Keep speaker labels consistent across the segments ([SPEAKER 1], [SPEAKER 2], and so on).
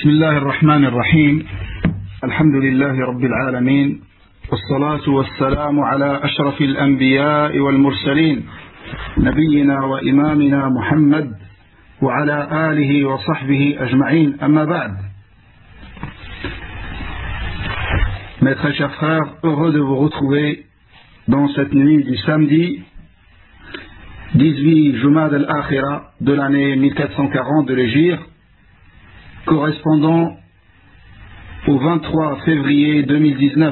[SPEAKER 1] بسم الله الرحمن الرحيم. الحمد لله رب العالمين، والصلاة والسلام على أشرف الأنبياء والمرسلين، نبينا وإمامنا محمد وعلى آله وصحبه أجمعين. أما بعد. Mes très chers frères, heureux de vous retrouver dans cette nuit du samedi 18 Jumad al-Akhira de l'année 1440 de l'Hégire, correspondant au 23 février 2019,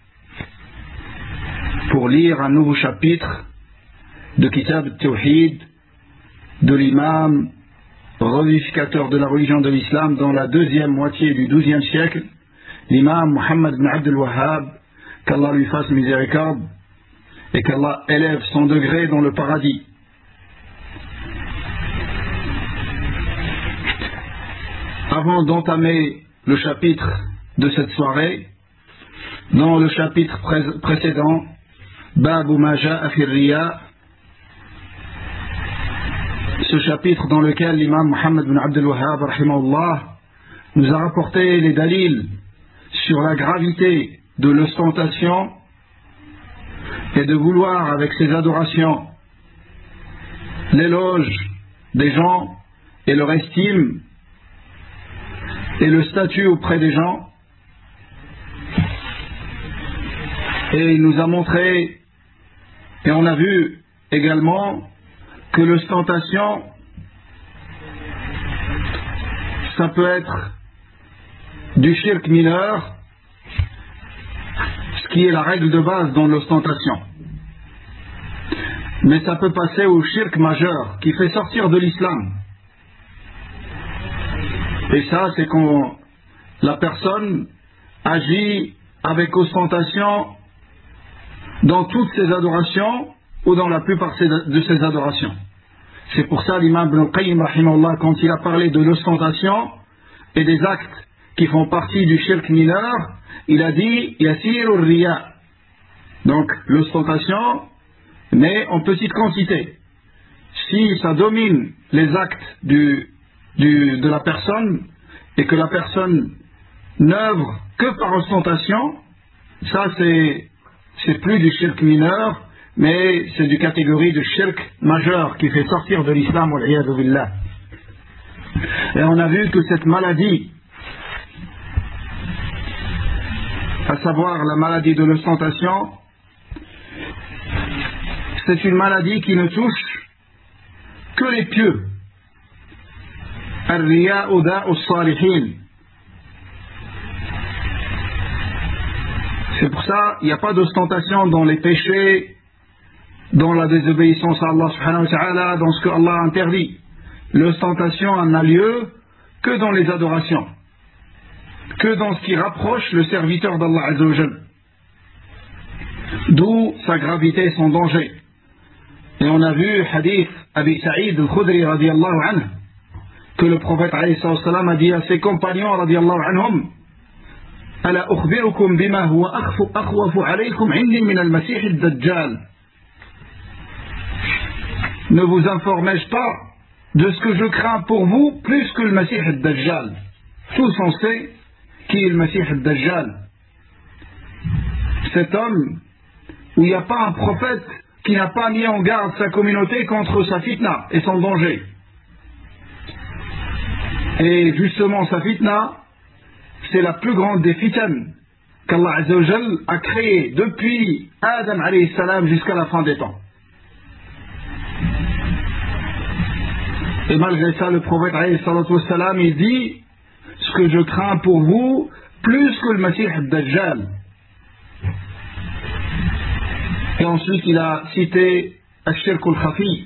[SPEAKER 1] pour lire un nouveau chapitre de Kitab al-Tawhid de l'imam revivificateur de la religion de l'islam dans la deuxième moitié du XIIe siècle, l'imam Muhammad ibn Abd al-Wahhab, qu'Allah lui fasse miséricorde et qu'Allah élève son degré dans le paradis. Avant d'entamer le chapitre de cette soirée, dans le chapitre précédent, Babu ma ja'a fi riya, ce chapitre dans lequel l'imam Muhammad ibn Abd al-Wahhab rahimahullah nous a rapporté les dalils sur la gravité de l'ostentation et de vouloir avec ses adorations l'éloge des gens et leur estime et le statut auprès des gens. Et il nous a montré et on a vu également que l'ostentation, ça peut être du shirk mineur, ce qui est la règle de base dans l'ostentation, mais ça peut passer au shirk majeur qui fait sortir de l'islam. Et ça, c'est quand la personne agit avec ostentation dans toutes ses adorations ou dans la plupart de ses adorations. C'est pour ça l'imam Ibn al-Qayyim rahimahullah, quand il a parlé de l'ostentation et des actes qui font partie du shirk mineur, il a dit yasiru riya, donc l'ostentation, mais en petite quantité. Si ça domine les actes de la personne et que la personne n'œuvre que par ostentation, ça c'est plus du shirk mineur, mais c'est du catégorie de shirk majeur qui fait sortir de l'islam, wal iyadu billah. Et on a vu que cette maladie, à savoir la maladie de l'ostentation, c'est une maladie qui ne touche que les pieux. Ar-riya'u da'u s-salihin. C'est pour ça il n'y a pas d'ostentation dans les péchés, dans la désobéissance à Allah subhanahu wa ta'ala, dans ce que Allah interdit. L'ostentation n'a lieu que dans les adorations, que dans ce qui rapproche le serviteur d'Allah azza wa jal. D'où sa gravité et son danger. Et on a vu hadith Abi Sa'id al-Khudri radiyallahu anhu, que le prophète alayhi salam a dit à ses compagnons radiyallahu anhum: Ala ukhbirukum bima huwa akhwafu alaykum indi min al-masih ad-dajjal. Ne vous informez-je pas de ce que je crains pour vous plus que le Masih ad-Dajjal? Tous on sait qui est le Masih ad-Dajjal. Cet homme où il n'y a pas un prophète qui n'a pas mis en garde sa communauté contre sa fitna et son danger. Et justement sa fitna, c'est la plus grande des fitanes qu'Allah azza wa jal a créées depuis Adam alayhi salam jusqu'à la fin des temps. Et malgré ça, le prophète alayhi salatu wassalam, il dit: ce que je crains pour vous plus que le Masih ad-Dajjal. Et ensuite il a cité al-shirk al-khafi,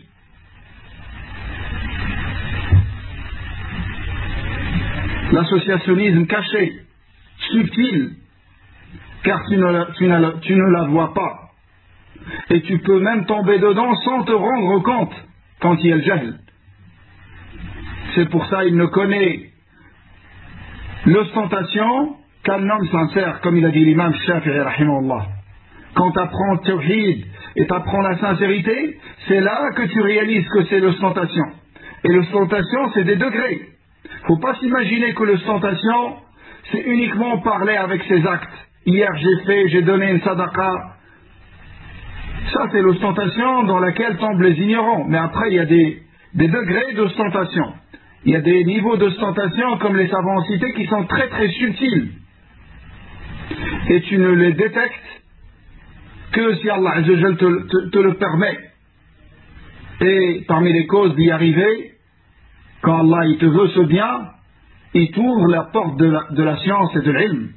[SPEAKER 1] l'associationnisme caché, subtil, car tu ne la vois pas et tu peux même tomber dedans sans te rendre compte quand il y a le jahl. C'est pour ça il ne connaît l'ostentation qu'un homme sincère, comme il a dit l'imam Shafi'i rahimahullah. Quand tu apprends le tawhid et tu apprends la sincérité, c'est là que tu réalises que c'est l'ostentation. Et l'ostentation, c'est des degrés. Il ne faut pas s'imaginer que l'ostentation, c'est uniquement parler avec ses actes. Hier j'ai donné une sadaqa. Ça c'est l'ostentation dans laquelle tombent les ignorants. Mais après il y a des degrés d'ostentation. Il y a des niveaux d'ostentation comme les savants cités qui sont très très subtils. Et tu ne les détectes que si Allah Azzawajal te le permet. Et parmi les causes d'y arriver, quand Allah il te veut ce bien, il t'ouvre la porte de la science et de l'ilm.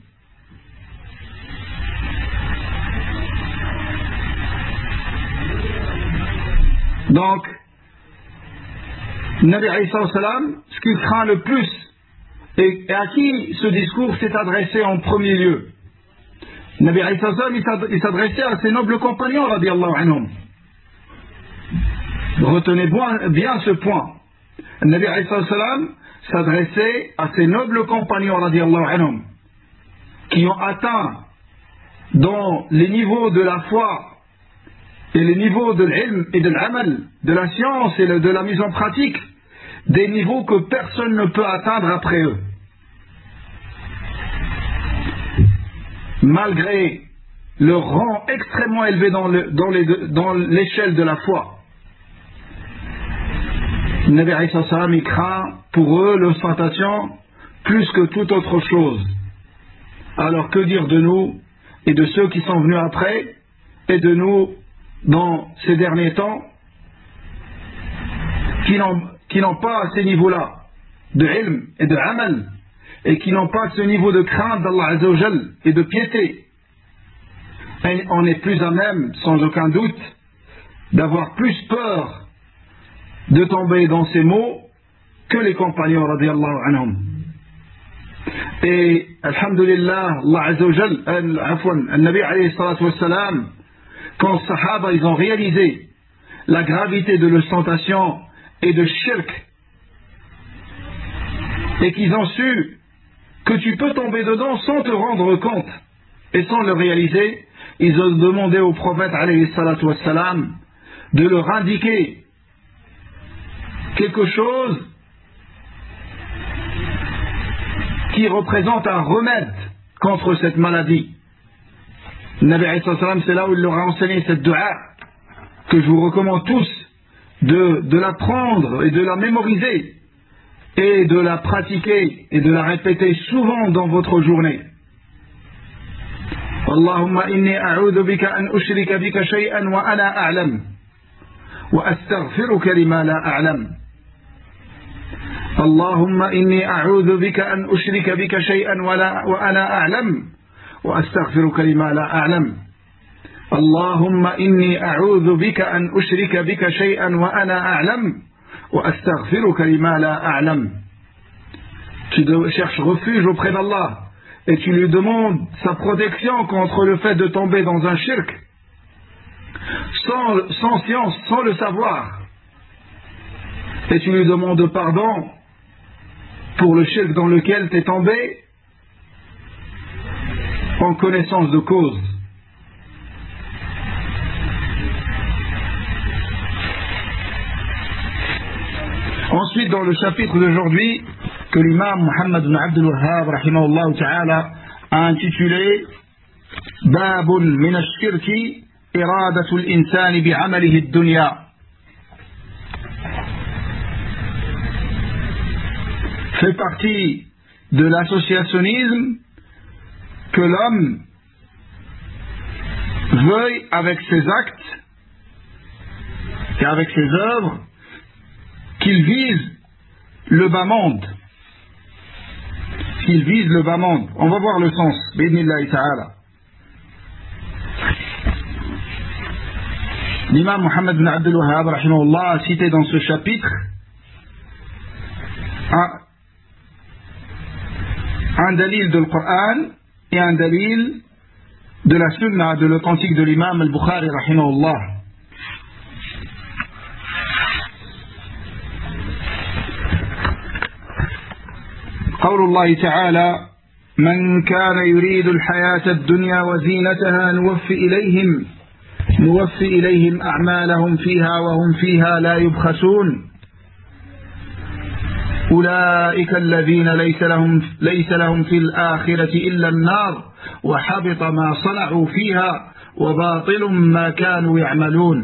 [SPEAKER 1] Donc, Nabi Isa salam, ce qu'il craint le plus, et à qui ce discours s'est adressé en premier lieu? Nabi Isa salam, il s'adressait à ses nobles compagnons, radiyallahu anhum. Retenez bien ce point. Nabi Isa salam s'adressait à ses nobles compagnons, radiyallahu anhum, qui ont atteint dans les niveaux de la foi et les niveaux de l'ilm et de l'amal, de la science et de la mise en pratique, des niveaux que personne ne peut atteindre après eux. Malgré leur rang extrêmement élevé dans l'échelle de la foi. Nabi Isa salam, il craint pour eux l'ostentation plus que toute autre chose. Alors que dire de nous et de ceux qui sont venus après et de nous dans ces derniers temps qui n'ont pas ces niveaux-là de ilm et de amal et qui n'ont pas ce niveau de crainte d'Allah Azzawajal et de piété. Et on est plus à même, sans aucun doute, d'avoir plus peur de tomber dans ces mots que les compagnons radiyallahu anhum. Et alhamdulillah, Allah Azzawajal, Nabi alayhi salatu wassalam, quand les Sahaba ils ont réalisé la gravité de l'ostentation et de shirk, et qu'ils ont su que tu peux tomber dedans sans te rendre compte et sans le réaliser, ils ont demandé au prophète alayhi salatu wassalam de leur indiquer quelque chose qui représente un remède contre cette maladie. Nabi Isa salam, c'est là où il leur a enseigné cette dua que je vous recommande tous de l'apprendre et de la mémoriser et de la pratiquer et de la répéter souvent dans votre journée. Allahumma inni a'udhu bika an ushrika bika shay'an wa ana a'lam wa astaghfiruka lima la a'lam. Allahumma inni a'udhu bika an ushrika bika shay'an wa ana a'lam wa astaghfiruka lima la a'lam. Allahumma inni a'udhu bika an ushrika bika shay'an wa ana a'lam wa astaghfiruka lima la a'lam. Tu cherches refuge auprès d'Allah et tu lui demandes sa protection contre le fait de tomber dans un shirk sans science, sans le savoir, et tu lui demandes pardon pour le shirk dans lequel tu es tombé en connaissance de cause. Ensuite, dans le chapitre d'aujourd'hui, que l'imam Muhammad ibn Abdul Wahhab rahimahullah ta'ala a intitulé Babun min ash-shirki iradatu al-insani bi'amalihi ad-dunya, fait partie de l'associationnisme que l'homme veuille avec ses actes et avec ses œuvres qu'il vise le bas monde. Qu'il vise le bas monde. On va voir le sens. B'idhnillahi ta'ala. L'imam Muhammad ibn Abdul Wahhab rahimahullah a cité dans ce chapitre un dalil de l'Qur'an et un dalil de la sunna, de l'authentique de l'imam al-Bukhari rahimahullah. قول الله تعالى من كان يريد الحياة الدنيا وزينتها نوفي إليهم أعمالهم فيها وهم فيها لا يبخسون. أولئك الذين ليس لهم في الآخرة إلا النار وحبط ما صنعوا فيها وباطل ما كانوا يعملون.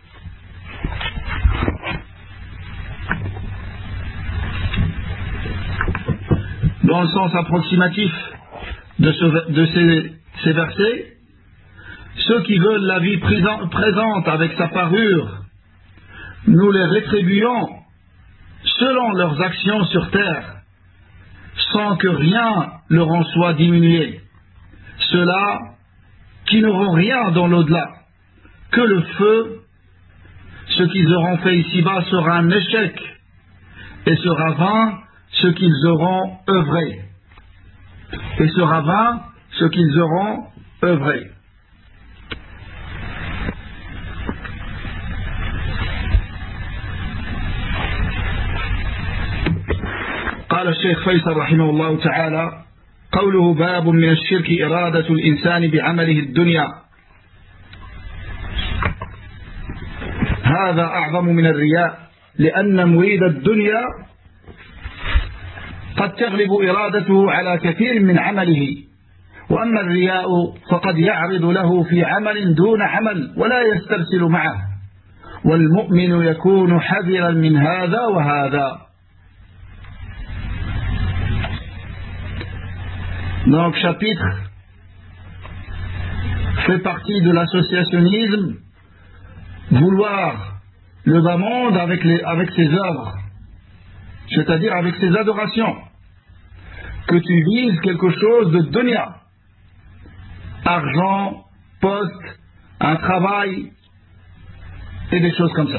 [SPEAKER 1] Dans le sens approximatif de ces versets, ceux qui veulent la vie présente avec sa parure, nous les rétribuons selon leurs actions sur terre, sans que rien leur en soit diminué. Ceux-là qui n'auront rien dans l'au-delà, que le feu, ce qu'ils auront fait ici-bas sera un échec, et sera vain ce qu'ils auront œuvré. Et sera vain ce qu'ils auront œuvré. قال الشيخ فيصل رحمه الله تعالى: قوله باب من الشرك إرادة الإنسان بعمله الدنيا، هذا أعظم من الرياء، لأن مريد الدنيا قد تغلب إرادته على كثير من عمله، وأما الرياء فقد يعرض له في عمل دون عمل ولا يسترسل معه، والمؤمن يكون حذرا من هذا وهذا. Donc, chapitre fait partie de l'associationnisme, vouloir le bas monde avec ses œuvres, c'est-à-dire avec ses adorations, que tu vises quelque chose de dunya, argent, poste, un travail et des choses comme ça.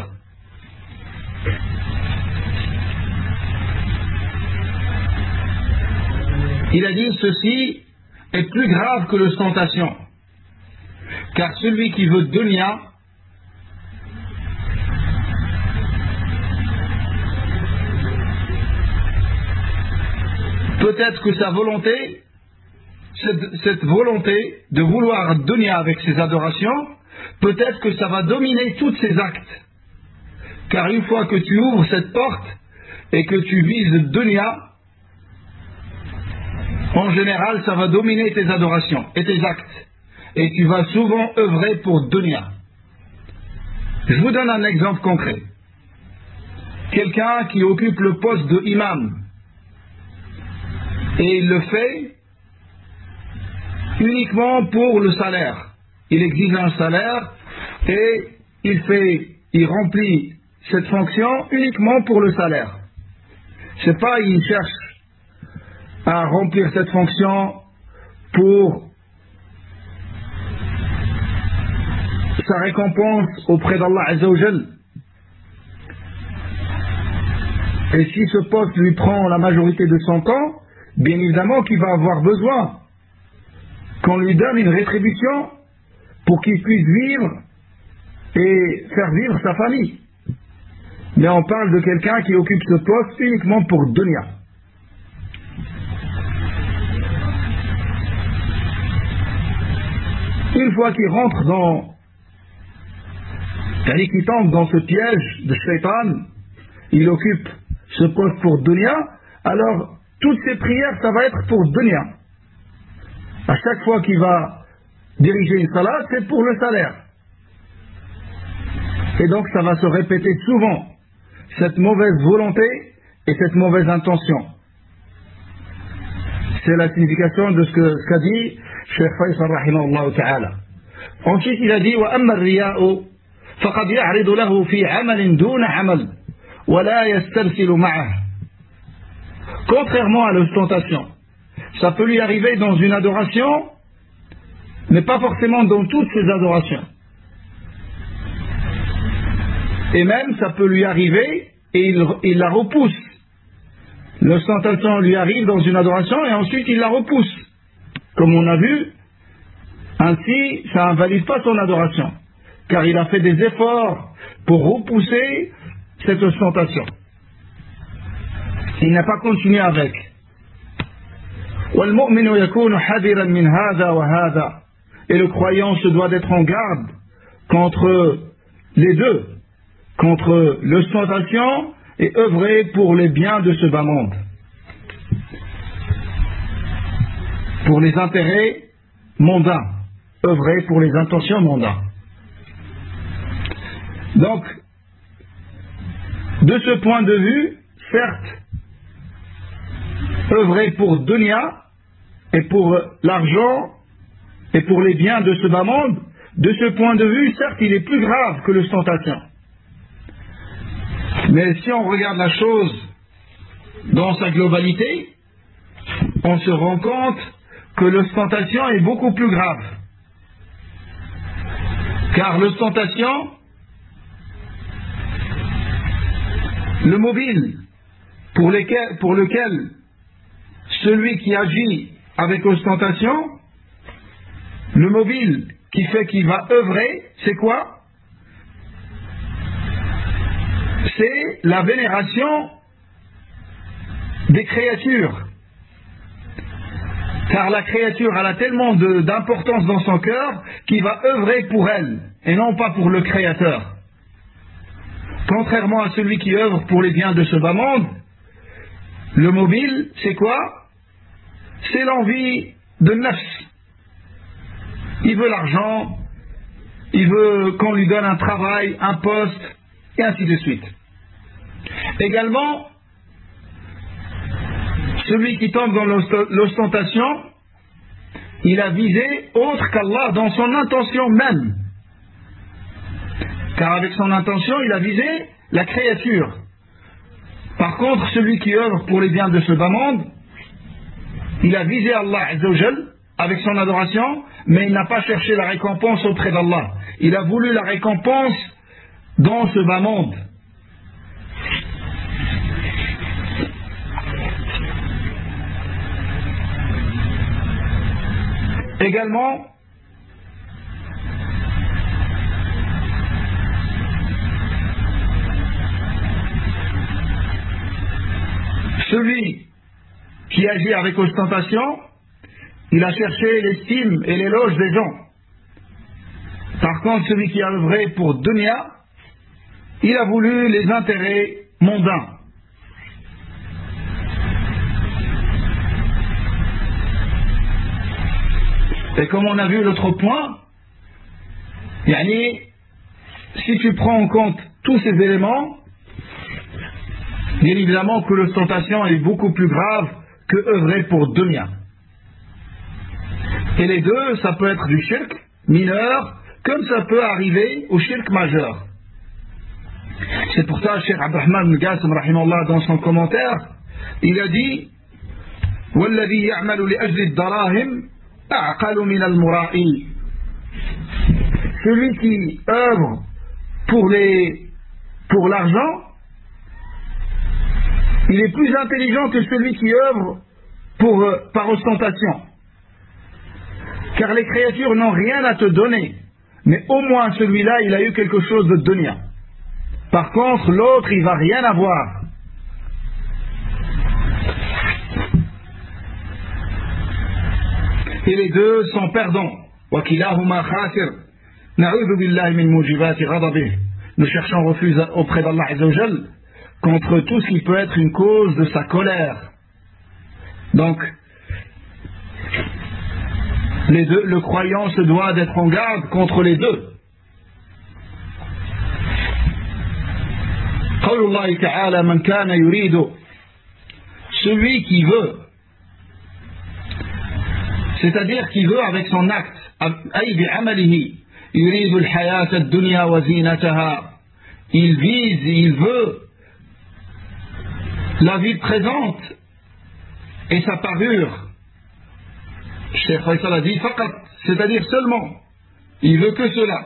[SPEAKER 1] Il a dit ceci est plus grave que l'ostentation, car celui qui veut dunya peut-être que sa volonté, cette volonté de vouloir dunya avec ses adorations, peut-être que ça va dominer tous ses actes, car une fois que tu ouvres cette porte et que tu vises dunya, en général, ça va dominer tes adorations et tes actes. Et tu vas souvent œuvrer pour dunya. Je vous donne un exemple concret. Quelqu'un qui occupe le poste de imam. Et il le fait uniquement pour le salaire. Il exige un salaire et il remplit cette fonction uniquement pour le salaire. C'est pas, il cherche à remplir cette fonction pour sa récompense auprès d'Allah Azza wa Jal. Et si ce poste lui prend la majorité de son temps, bien évidemment qu'il va avoir besoin qu'on lui donne une rétribution pour qu'il puisse vivre et faire vivre sa famille. Mais on parle de quelqu'un qui occupe ce poste uniquement pour dunya. Une fois qu'il rentre qu'il tombe dans ce piège de Shaitan, il occupe ce poste pour dunya, alors toutes ses prières, ça va être pour dunya. À chaque fois qu'il va diriger une salat, c'est pour le salaire. Et donc ça va se répéter souvent, cette mauvaise volonté et cette mauvaise intention. C'est la signification de ce qu'a dit Cheikh Faisal rahimahullah ta'ala. Ensuite il a dit وَأَمَّا الرِّيَاءُ فَقَدْ يَعْرِضُ لَهُ فِي عَمَلٍ دُونَ عَمَلٍ وَلَا يَسْتَرْسِلُ مَعَهُ. Contrairement à l'ostentation, ça peut lui arriver dans une adoration, mais pas forcément dans toutes ses adorations. Et même ça peut lui arriver et il la repousse. L'ostentation lui arrive dans une adoration et ensuite il la repousse. Comme on a vu, ainsi ça invalide pas son adoration, car il a fait des efforts pour repousser cette ostentation. Il n'a pas continué avec. وَالْمُؤْمِنُ يَكُونُ حَذِرًا مِنْ هَذَا وَهَذَا. Et le croyant se doit d'être en garde contre les deux, contre l'ostentation et œuvrer pour les biens de ce bas monde, pour les intérêts mondains, œuvrer pour les intentions mondaines. Donc, de ce point de vue, certes, œuvrer pour dunya et pour l'argent et pour les biens de ce bas monde, de ce point de vue, certes, il est plus grave que l'ostentation. Mais si on regarde la chose dans sa globalité, on se rend compte que l'ostentation est beaucoup plus grave. Car l'ostentation, le mobile pour lequel celui qui agit avec ostentation, le mobile qui fait qu'il va œuvrer, c'est quoi? C'est la vénération des créatures. Car la créature elle a tellement d'importance dans son cœur qu'il va œuvrer pour elle et non pas pour le Créateur. Contrairement à celui qui œuvre pour les biens de ce bas monde, le mobile, c'est quoi? C'est l'envie de nafs. Il veut l'argent, il veut qu'on lui donne un travail, un poste, et ainsi de suite. Également, celui qui tombe dans l'ostentation, il a visé autre qu'Allah dans son intention même. Car avec son intention, il a visé la créature. Par contre, celui qui œuvre pour les biens de ce bas monde, il a visé Allah Azza wa Jal avec son adoration, mais il n'a pas cherché la récompense auprès d'Allah. Il a voulu la récompense dans ce bas monde. Également, celui qui agit avec ostentation, il a cherché l'estime et l'éloge des gens. Par contre, celui qui a œuvré pour dunya, il a voulu les intérêts mondains. Et comme on a vu l'autre point, si tu prends en compte tous ces éléments, bien évidemment que l'ostentation est beaucoup plus grave que œuvrer pour dunya. Et les deux, ça peut être du shirk mineur, comme ça peut arriver au shirk majeur. C'est pour ça, Cheikh Abdurrahman ibn Qasim, rahimahullah, dans son commentaire, il a dit وَالَّذِي يَعْمَلُ لِأَجْلِ الدَّرَاهِمْ أَعْقَلُ مِنَ الْمُرَائِي. Celui qui œuvre pour l'argent, il est plus intelligent que celui qui œuvre par ostentation. Car les créatures n'ont rien à te donner, mais au moins celui-là, il a eu quelque chose de dunya. Par contre, l'autre, il va rien avoir. Et les deux sont perdants. وَكِلَاهُمَا خَاسِرٌ نَعُوذُ بِاللَّهِ مِنْ مُوجِبَاتِ غَضَبِهِ. Nous cherchons refuge auprès d'Allah Azza wa Jal contre tout ce qui peut être une cause de sa colère. Donc, les deux, le croyant se doit d'être en garde contre les deux. قول الله تعالى من كان يريد, celui qui veut, c'est-à-dire qui veut avec son acte, أي بعمله يريد الحياة الدنيا وزينتها, il vise, il veut la vie présente et sa parure. Cheikh Faisal a dit faqat, c'est-à-dire seulement, il veut que cela.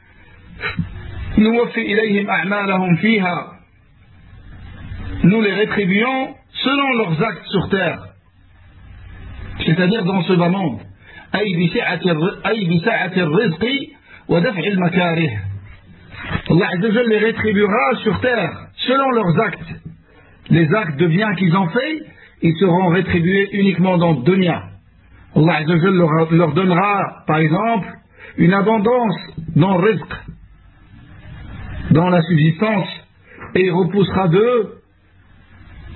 [SPEAKER 1] نوفي إليهم أعمالهم فيها, nous les rétribuons selon leurs actes sur terre, c'est-à-dire dans ce bas monde. أي بسعة الرزق ودفع المكاره. Allah Azza wa Jal les rétribuera sur terre selon leurs actes. Les actes de bien qu'ils ont fait, ils seront rétribués uniquement dans le dunya. Allah Azza wa Jal leur donnera, par exemple, une abondance dans le rizq, dans la subsistance, et il repoussera d'eux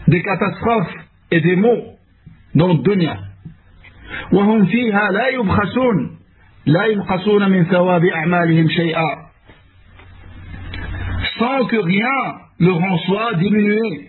[SPEAKER 1] des catastrophes et des maux dans le dunya. وهم فيها لا يبخسون من ثواب أعمالهم شيئا, sans que rien leur en soit diminué.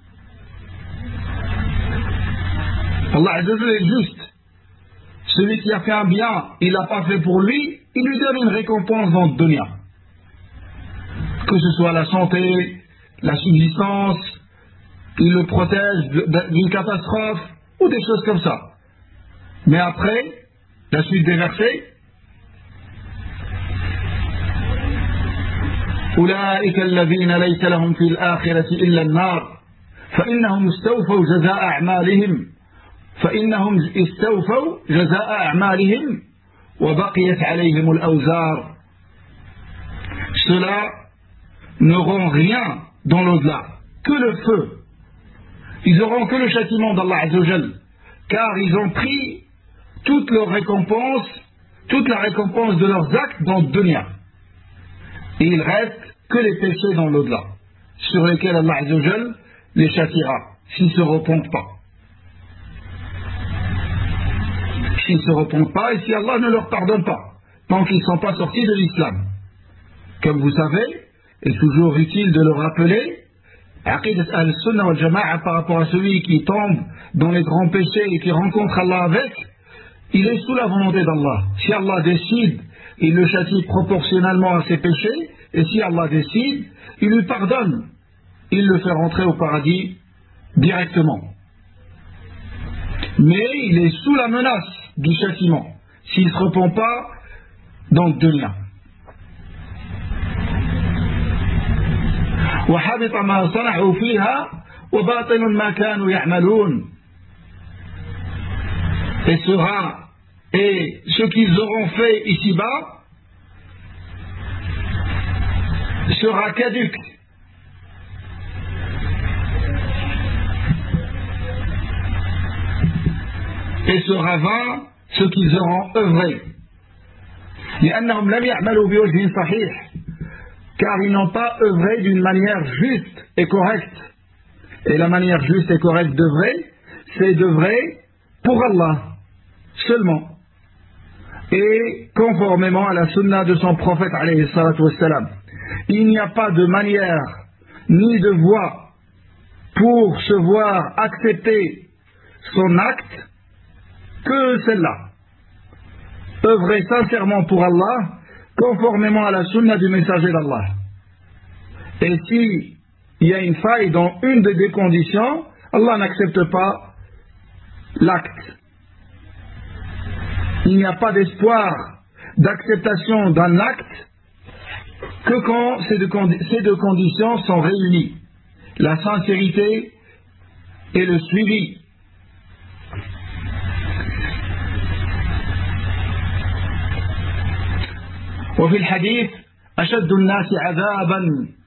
[SPEAKER 1] Allah Azza wa Jalla est juste. Celui qui a fait un bien, il l'a pas fait pour lui, il lui donne une récompense dans le dunya. Que ce soit la santé, la subsistance, il le protège d'une catastrophe ou des choses comme ça. Mais après, la suite des versets, أولئك الذين ليس لهم في الآخرة إلا النار فإنهم استوفوا جزاء أعمالهم وبقيت عليهم الأوزار. Ceux-là n'auront rien dans l'au-delà, que le feu. Ils n'auront que le châtiment d'Allah Azza wa Jal, car ils ont pris toute la récompense de leurs actes dans le dunya. Et il reste que les péchés dans l'au-delà, sur lesquels Allah Azza wa Jal les châtiera, s'ils ne se repentent pas. S'ils ne se repentent pas et si Allah ne leur pardonne pas, tant qu'ils ne sont pas sortis de l'islam. Comme vous savez, est toujours utile de le rappeler, Aqidat al-Sunnah wal-Jama'a par rapport à celui qui tombe dans les grands péchés et qui rencontre Allah avec, il est sous la volonté d'Allah. Si Allah décide, il le châtie proportionnellement à ses péchés, et si Allah décide, il lui pardonne. Il le fait rentrer au paradis directement. Mais il est sous la menace du châtiment, s'il ne se repent pas dans le dunya. وحبط ما صنعوا فيها وباطل ما كانوا يعملون. Et ce qu'ils auront fait ici-bas sera caduc. Et sera vain ce qu'ils auront œuvré. لأنهم لم يعملوا بوجه صحيح, car ils n'ont pas œuvré d'une manière juste et correcte. Et la manière juste et correcte d'œuvrer, c'est d'œuvrer pour Allah seulement, et conformément à la sunna de son prophète alayhi salatu wassalam. Il n'y a pas de manière ni de voie pour se voir accepter son acte que celle-là. Œuvrer sincèrement pour Allah, conformément à la sunna du messager d'Allah. Et si il y a une faille dans une des conditions, Allah n'accepte pas l'acte. Il n'y a pas d'espoir d'acceptation d'un acte que quand ces deux conditions sont réunies. La sincérité et le suivi. وفي الحديث أشد الناس عذابا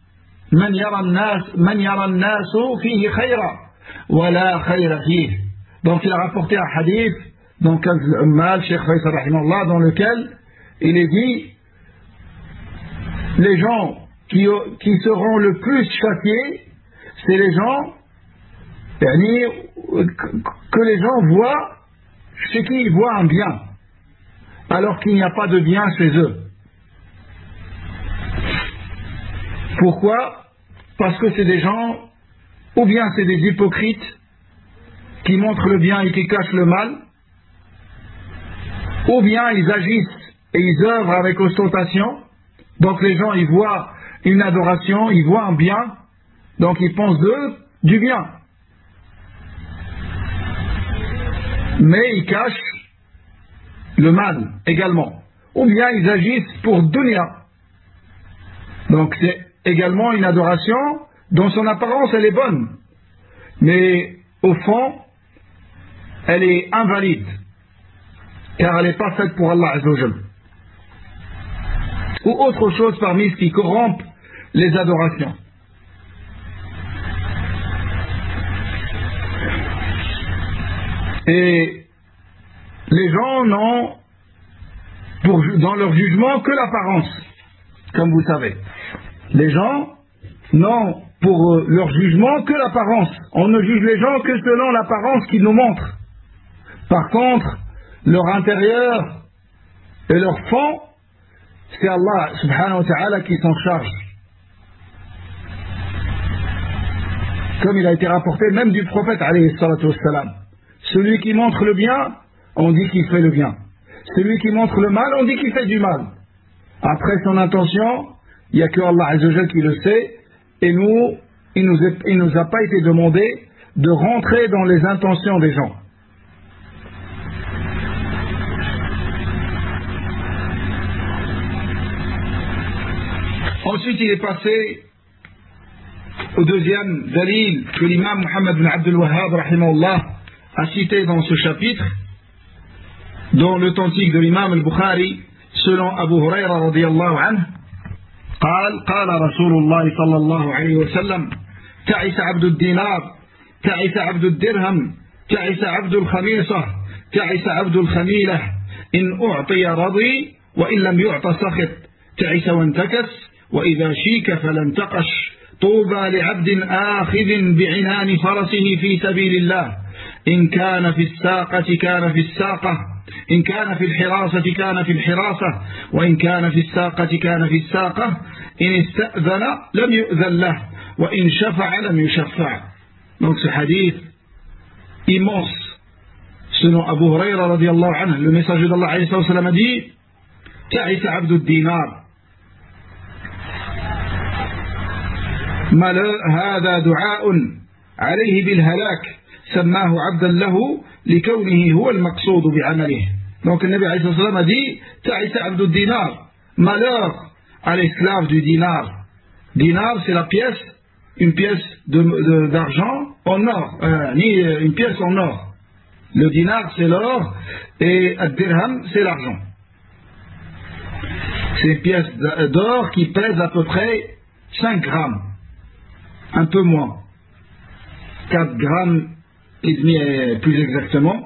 [SPEAKER 1] من يرى الناس فيه خيرا ولا خير فيه. Donc il a rapporté un hadith dans Kanz al-Ummal, Cheikh Faisal rahimahullah, dans lequel il est dit les gens qui seront le plus châtiés, c'est les gens que les gens voient, chez qui ils voient un bien alors qu'il n'y a pas de bien chez eux. Pourquoi? Parce que c'est des gens, ou bien c'est des hypocrites qui montrent le bien et qui cachent le mal, ou bien ils agissent et ils œuvrent avec ostentation. Donc les gens, ils voient une adoration, ils voient un bien, donc ils pensent d'eux du bien. Mais ils cachent le mal également. Ou bien ils agissent pour dunya. Donc c'est également une adoration dont son apparence elle est bonne, mais au fond elle est invalide, car elle n'est pas faite pour Allah Azza wa Jal. Ou autre chose parmi ce qui corrompt les adorations. Et les gens n'ont dans leur jugement que l'apparence, comme vous savez. Les gens n'ont pour leur jugement que l'apparence. On ne juge les gens que selon l'apparence qu'ils nous montrent. Par contre, leur intérieur et leur fond, c'est Allah subhanahu wa ta'ala qui s'en charge. Comme il a été rapporté même du prophète alayhi salatu wassalam. Celui qui montre le bien, on dit qu'il fait le bien. Celui qui montre le mal, on dit qu'il fait du mal. Après son intention, il n'y a que Allah azza wa jalla qui le sait. Et nous, il nous a pas été demandé de rentrer dans les intentions des gens. Ensuite, il est passé au deuxième dalil que l'imam Muhammad bin Abdul Wahhab rahimahullah a cité dans ce chapitre, dans l'authentique de l'imam al-Bukhari, selon Abu Huraira radiyallahu anhu, قال رسول الله صلى الله عليه وسلم تعس عبد الدينار تعس عبد الدرهم تعس عبد الخميصة تعس عبد الخميلة إن أعطي رضي وإن لم يعط سخط تعس وانتكس وإذا شيك فلن تقش طوبى لعبد آخذ بعنان فرسه في سبيل الله إن كان في الساقة كان في الساقة إن كان في الحراسة كان في الحراسة وإن كان في الساقة كان في الساقة إن استأذن لم يؤذن له وإن شفع لم يشفع. Donc ce hadith immense, selon Abu Huraira radiyallahu anhu, le messager d'Allah alayhi wa sallam a dit تعس عبد الدينار هذا دعاء عليه بالهلاك سماه عبدا له لكونه هو المقصود بعمله. Donc le Nabi alayhi wa sallam a dit تعس عبد الدينار, malheur à l'esclave du dinar. Dinar, c'est la pièce, une pièce d'argent en or, ni une pièce en or. Le dinar, c'est l'or, et le dirham, c'est l'argent. C'est une pièce d'or qui pèse à peu près 5 grammes, un peu moins, 4 grammes et demi plus exactement.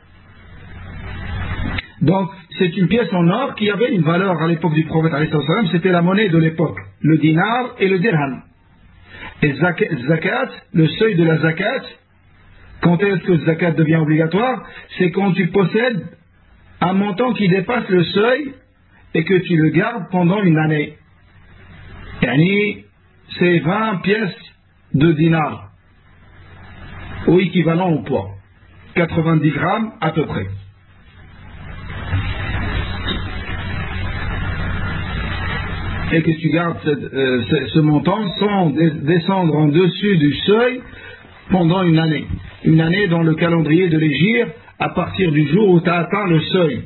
[SPEAKER 1] Donc, c'est une pièce en or qui avait une valeur à l'époque du prophète, c'était la monnaie de l'époque, le dinar et le dirham. Et zakat, le seuil de la zakat, quand est-ce que le zakat devient obligatoire? C'est quand tu possèdes un montant qui dépasse le seuil et que tu le gardes pendant une année. Yani, c'est 20 pièces de dinar, au équivalent au poids, 90 grammes à peu près. Et que tu gardes ce montant sans descendre en dessus du seuil pendant une année. Une année dans le calendrier de l'Hégire à partir du jour où tu as atteint le seuil.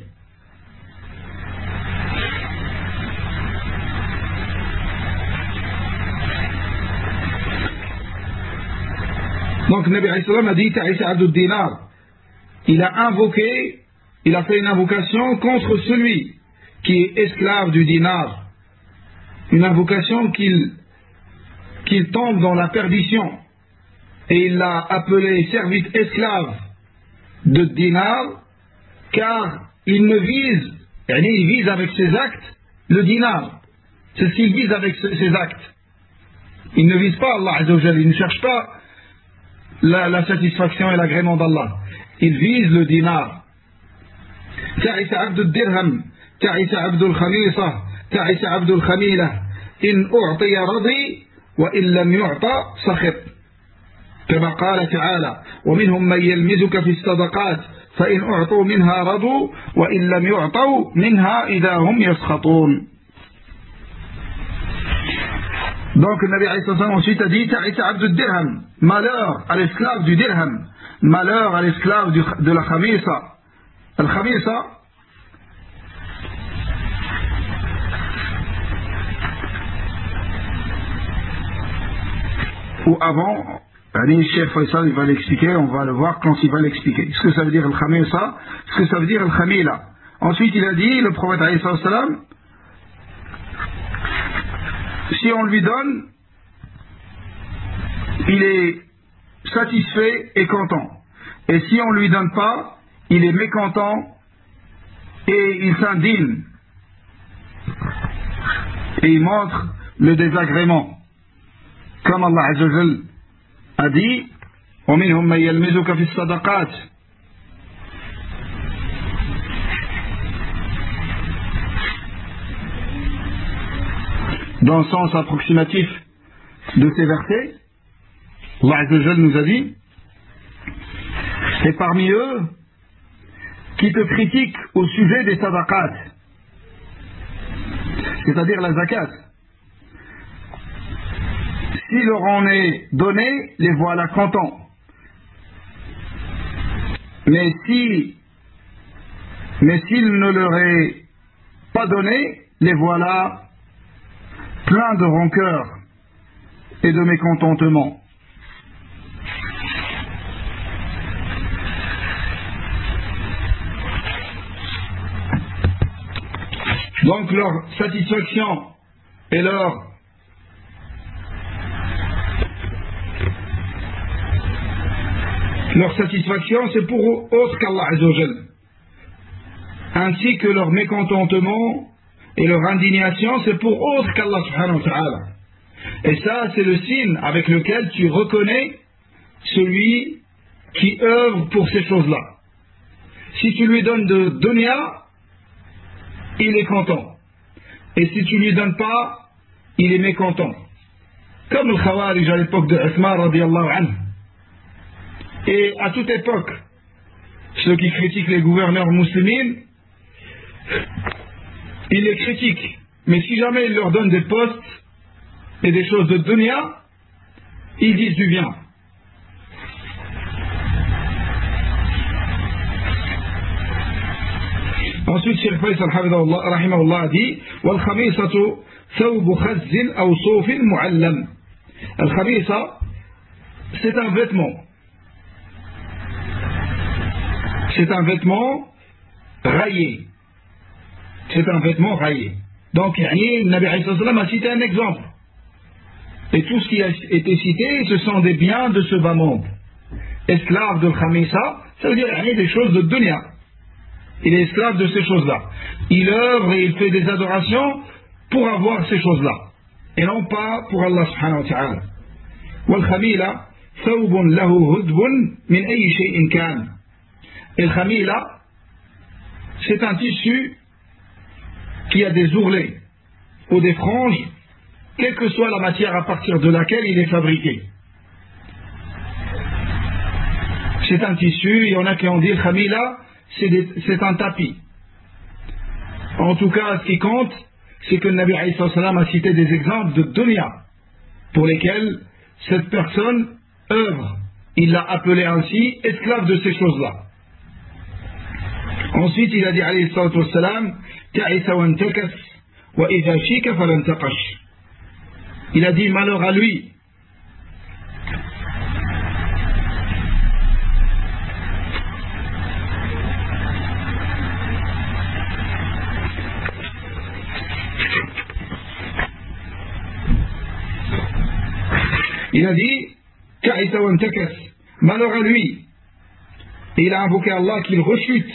[SPEAKER 1] Donc Nabi alayhi salam a dit Ta'isa Abdul Dinar. Il a invoqué, il a fait une invocation contre celui qui est esclave du dinar. Une invocation qu'il tombe dans la perdition. Et il l'a appelé servite esclave de dinar, car il ne vise, il vise avec ses actes le dinar. C'est ce qu'il vise avec ses actes. Il ne vise pas Allah Azza wa Jalla, il ne cherche pas la satisfaction et l'agrément d'Allah. Il vise le dinar. Ta'isa abdul dirham, ta'isa abdul khamisa, ta'isa abdul khamila, in u'tiya radi, wa in lam yu'ta sakhit. كما قال تعالى ومنهم من يلمزك في الصدقات فإن أعطوا منها رضوا وإن لم يعطوا منها إذا هم يسخطون. Donc le Nabi alayhi salam ensuite a dit Ta'isa abdul dirham, malheur à l'esclave du dirham, malheur à l'esclave de la khamisa. Al khamisa, ou avant, Cheikh Faisal il va l'expliquer, on va le voir quand il va l'expliquer. Ce que ça veut dire al khamisa, ce que ça veut dire al khamila. Ensuite il a dit, le prophète alayhi salam, si on lui donne, il est satisfait et content. Et si on ne lui donne pas, il est mécontent et il s'indigne. Et il montre le désagrément. comme Allah Azza wa Jal a dit وَمِنْهُمْ مَنْ يَلْمِزُكَ فِي الصَّدَقَاتِ, dans le sens approximatif de ces versets, Allah Azza wa Jal nous a dit, et parmi eux qui te critiquent au sujet des sadaqat, c'est-à-dire la zakat. Si leur en est donné, les voilà contents. Mais s'il ne leur est pas donné, les voilà pleins de rancœur et de mécontentement. Donc leur satisfaction et leur satisfaction, c'est pour autre qu'Allah Azza wa Jal, ainsi que leur mécontentement et leur indignation, c'est pour autre qu'Allah subhanahu wa ta'ala. Et ça, c'est le signe avec lequel tu reconnais celui qui œuvre pour ces choses-là. Si tu lui donnes de dunya, il est content. Et si tu lui donnes pas, il est mécontent. Comme le Khawarij à l'époque de Uthman radiyallahu anhu. Et à toute époque, ceux qui critiquent les gouverneurs musulmans, ils les critiquent. Mais si jamais ils leur donnent des postes et des choses de dunya, ils disent du bien. Ensuite, Cheikh Faisal rahimahullah a dit وَالْخَمِيسَةُ ثَوْبُ خَزٍ أَوْ صُوفٍ مُعَلَّمٍ. Al-Khamisa, c'est un vêtement. C'est un vêtement rayé. C'est un vêtement rayé. Donc, le Nabi alayhi salam a cité un exemple. Et tout ce qui a été cité, ce sont des biens de ce bas monde. Esclave de Khamisa, ça veut dire des choses de dunya. Il est esclave de ces choses-là. Il œuvre et il fait des adorations pour avoir ces choses-là. Et non pas pour Allah subhanahu wa ta'ala. Wal-Khamila, thawbun lahu hudbun min ayyi shay'in kan. Et le Khamila, c'est un tissu qui a des ourlets ou des franges, quelle que soit la matière à partir de laquelle il est fabriqué. C'est un tissu, il y en a qui ont dit le Khamila, c'est un tapis. En tout cas, ce qui compte, c'est que le Nabi alayhi salam a cité des exemples de dunya pour lesquels cette personne œuvre. Il l'a appelé ainsi, esclave de ces choses-là. Ensuite, il a dit alayhi salam, ta'isa wa antakas wa idha shika falantaqash. Il a dit malheur à lui. Il a dit ta'isa wa antakas, malheur à lui. Et il a invoqué Allah qu'il rechute.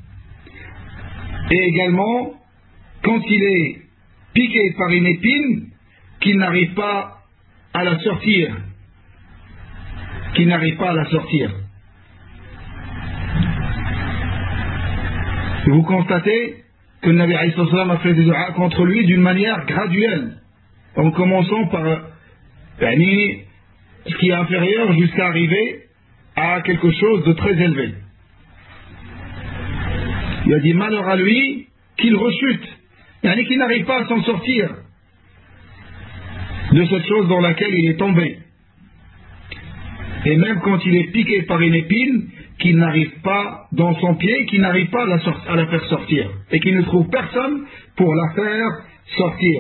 [SPEAKER 1] Et également, quand il est piqué par une épine, qu'il n'arrive pas à la sortir. Qu'il n'arrive pas à la sortir. Et vous constatez que le Nabi alayhi salam a fait des du'a contre lui d'une manière graduelle, en commençant par ce qui est inférieur jusqu'à arriver à quelque chose de très élevé. Il a dit malheur à lui qu'il rechute, qu'il n'arrive pas à s'en sortir de cette chose dans laquelle il est tombé. Et même quand il est piqué par une épine, qu'il n'arrive pas dans son pied, qu'il n'arrive pas à la faire sortir. Et qu'il ne trouve personne pour la faire sortir.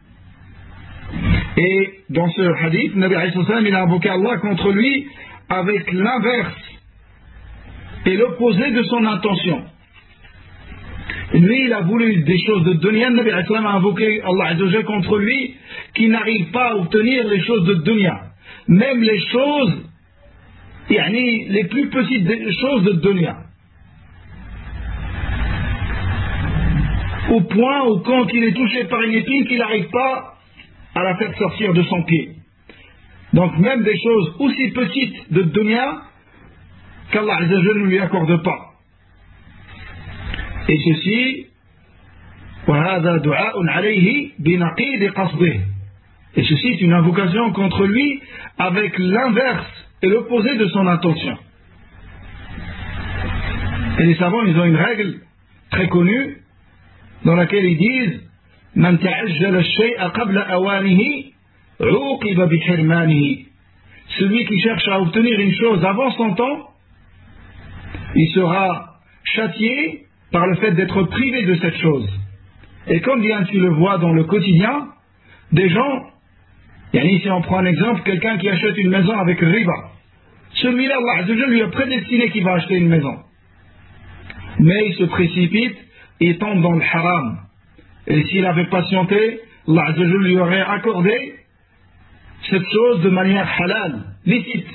[SPEAKER 1] Et dans ce hadith, Nabi alayhi salam, il a invoqué Allah contre lui avec l'inverse et l'opposé de son intention. Lui, il a voulu des choses de dunya. Nabi alayhi salam a invoqué Allah azza wa jalla contre lui qui n'arrive pas à obtenir les choses de dunya. Même les choses, les plus petites choses de dunya. Au point où quand il est touché par une épine, qu'il n'arrive pas à la faire sortir de son pied. Donc même des choses aussi petites de dunya qu'Allah Azza wa Jalla ne lui accorde pas. Et ceci, وهذا دعاء عليه بنقيض قصده. Et ceci est une invocation contre lui avec l'inverse et l'opposé de son intention. Et les savants, ils ont une règle très connue dans laquelle ils disent من تعجل الشيء قبل أوانه عوقب بحرمانه. Celui qui cherche à obtenir une chose avant son temps, il sera châtié par le fait d'être privé de cette chose. Et comme bien tu le vois dans le quotidien, des gens, si on prend un exemple, quelqu'un qui achète une maison avec riba, celui-là, Allah Azza wa Jalla lui a prédestiné qu'il va acheter une maison. Mais il se précipite et il tombe dans le haram. Et s'il avait patienté, Allah Azza wa Jalla lui aurait accordé cette chose de manière halal, licite.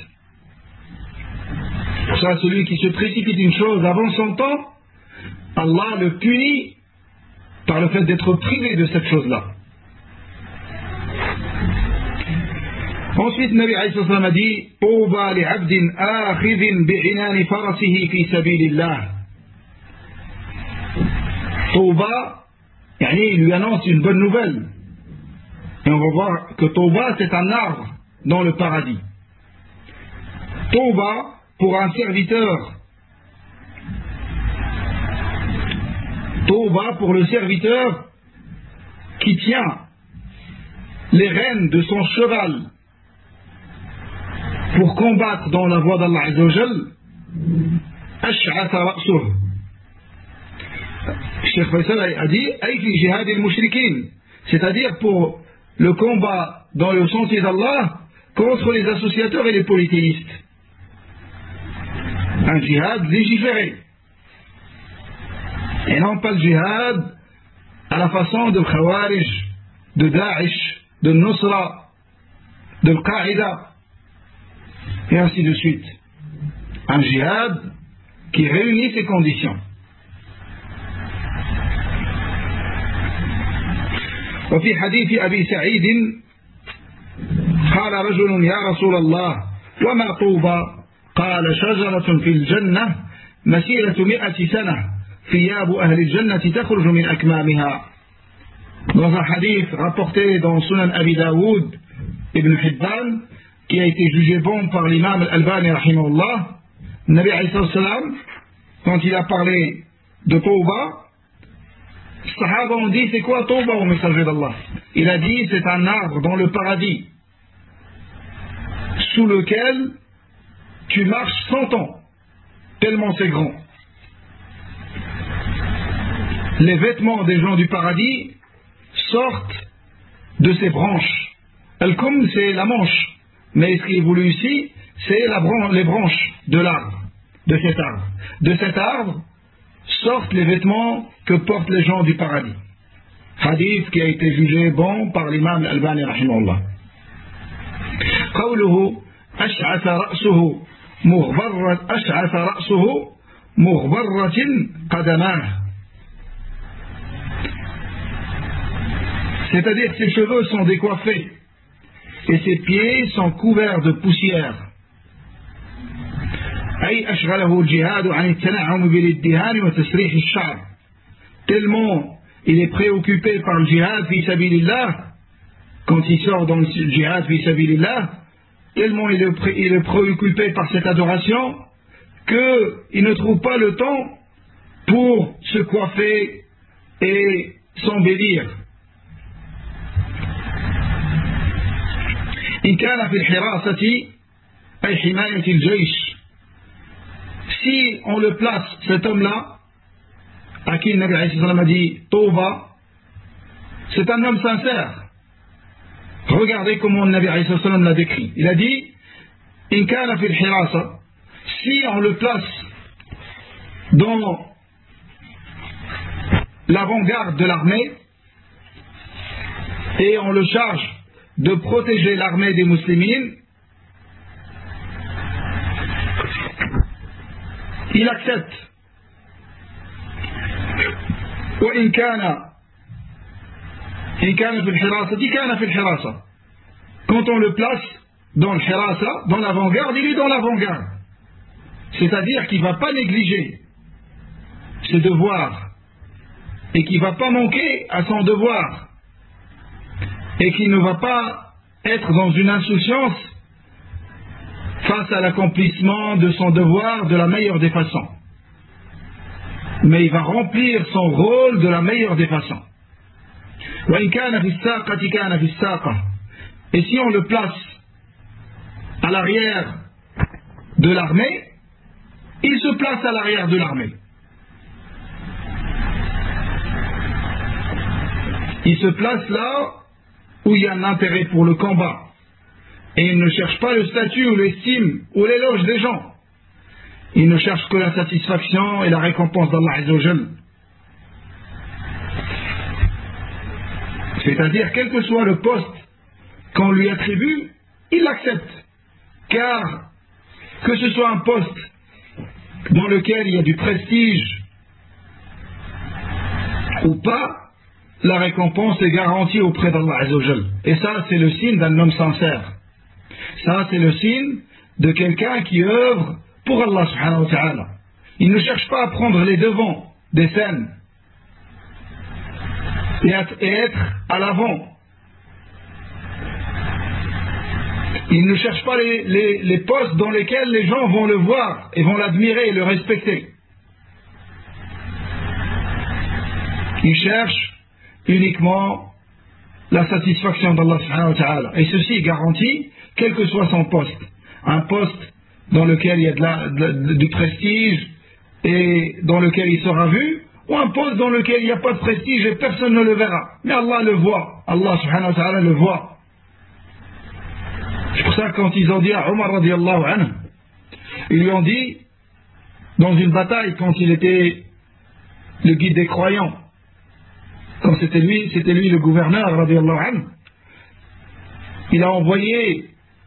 [SPEAKER 1] Pour ça, celui qui se précipite une chose avant son temps, Allah le punit par le fait d'être privé de cette chose-là. Ensuite, Nabi alayhi salam a dit Touba li abdin akhidhin bi'inan farasihi fi sabilillah. Touba, il lui annonce une bonne nouvelle. Et on va voir que Touba, c'est un arbre dans le paradis. Touba, pour un serviteur. Touba, pour le serviteur qui tient les rênes de son cheval pour combattre dans la voie d'Allah Azza wa Jal, ash'atha ra'suh. Cheikh Faisal a dit ay fi jihad al-mushrikin, c'est-à-dire pour le combat dans le sentier d'Allah contre les associateurs et les polythéistes. Un jihad légiféré. Et non pas le jihad à la façon de Khawarij, de Daesh, de Nusra, de Al-Qaïda, et ainsi de suite. Un jihad qui réunit ces conditions. وفي حديث أبي سعيد قال رجل يا رسول الله وما طوبى قال شجرة في الجنة مسيرة 100 سنة ثياب أهل الجنة تخرج من أكمامها. Dans un hadith rapporté dans Sunan Abi Daoud Ibn Hibban, qui a été jugé bon par l'imam Al-Albani rahimahullah, Nabi alayhi salam, quand il a parlé de Tawba, les Sahaba ont dit c'est quoi Tawba au messager d'Allah? Il a dit c'est un arbre dans le paradis sous lequel tu marches 100 ans, tellement c'est grand. Les vêtements des gens du paradis sortent de ces branches. Al-Kum, c'est la manche. Mais ce qui est voulu ici, c'est les branches de l'arbre, de cet arbre. De cet arbre sortent les vêtements que portent les gens du paradis. Hadith qui a été jugé bon par l'imam Al-Albani rahimahullah. قوله أشعث رأسه مغبرة قدماه. C'est-à-dire que ses cheveux sont décoiffés et ses pieds sont couverts de poussière. أي أشغله الجهاد عن التنعم بالادهان وتسريح الشعر. Tellement il est préoccupé par le jihad fi sabilillah, quand il sort dans le jihad fi sabilillah, tellement il est préoccupé par cette adoration qu'il ne trouve pas le temps pour se coiffer et s'embellir. إن كان في الحراسة أي حماية الجيش. Si on le place, cet homme-là, à qui le Nabi alayhi salam a dit Tawba, c'est un homme sincère. Regardez comment le Nabi alayhi salam l'a décrit. Il a dit إن كان في الحراسة, si on le place dans l'avant-garde de l'armée et on le charge de protéger l'armée des musulmans, il accepte. وإن كان في الحراسة كان في الحراسة. Quand on le place dans le hirasa, dans l'avant-garde, il est dans l'avant-garde. C'est-à-dire qu'il ne va pas négliger ses devoirs et qu'il ne va pas manquer à son devoir et qu'il ne va pas être dans une insouciance face à l'accomplissement de son devoir de la meilleure des façons. Mais il va remplir son rôle de la meilleure des façons. Et si on le place à l'arrière de l'armée, il se place à l'arrière de l'armée. Il se place là où il y a un intérêt pour le combat. Et il ne cherche pas le statut ou l'estime ou l'éloge des gens. Il ne cherche que la satisfaction et la récompense d'Allah Azza wa Jal. C'est-à-dire, quel que soit le poste qu'on lui attribue, il l'accepte. Car, que ce soit un poste dans lequel il y a du prestige ou pas, la récompense est garantie auprès d'Allah Azza wa Jal. Et ça, c'est le signe d'un homme sincère. Ça, c'est le signe de quelqu'un qui œuvre pour Allah subhanahu wa ta'ala. Il ne cherche pas à prendre les devants des scènes et être à l'avant. Il ne cherche pas les postes dans lesquels les gens vont le voir et vont l'admirer et le respecter. Il cherche uniquement la satisfaction d'Allah subhanahu wa ta'ala. Et ceci est garanti, quel que soit son poste. Un poste dans lequel il y a du prestige et dans lequel il sera vu, ou un poste dans lequel il n'y a pas de prestige et personne ne le verra. Mais Allah le voit. Allah subhanahu wa ta'ala le voit. C'est pour ça que quand ils ont dit à Omar radiallahu anhu, ils lui ont dit, dans une bataille, quand il était le guide des croyants, quand c'était lui le gouverneur radiallahu anhu, il a envoyé